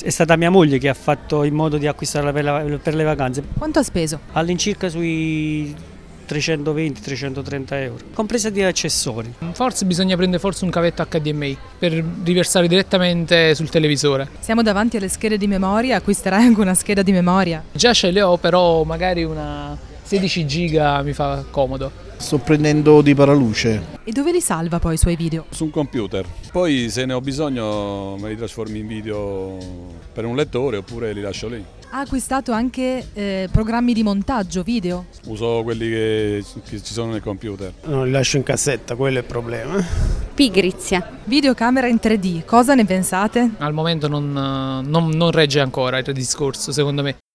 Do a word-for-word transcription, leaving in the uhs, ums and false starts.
È stata mia moglie che ha fatto in modo di acquistarla per, la, per le vacanze. Quanto ha speso? All'incirca sui trecentoventi trecentotrenta euro, compresa di accessori. Forse bisogna prendere forse un cavetto H D M I per riversare direttamente sul televisore. Siamo davanti alle schede di memoria, acquisterai anche una scheda di memoria? Già ce le ho, però magari una sedici giga mi fa comodo. Sto prendendo di paraluce. E dove li salva poi i suoi video? Su un computer, poi se ne ho bisogno me li trasformo in video per un lettore oppure li lascio lì. Ha acquistato anche eh, programmi di montaggio video? Uso quelli che, che ci sono nel computer. Non li lascio in cassetta, quello è il problema. Pigrizia. Videocamera in tre D, cosa ne pensate? Al momento non, non, non regge ancora il discorso, secondo me.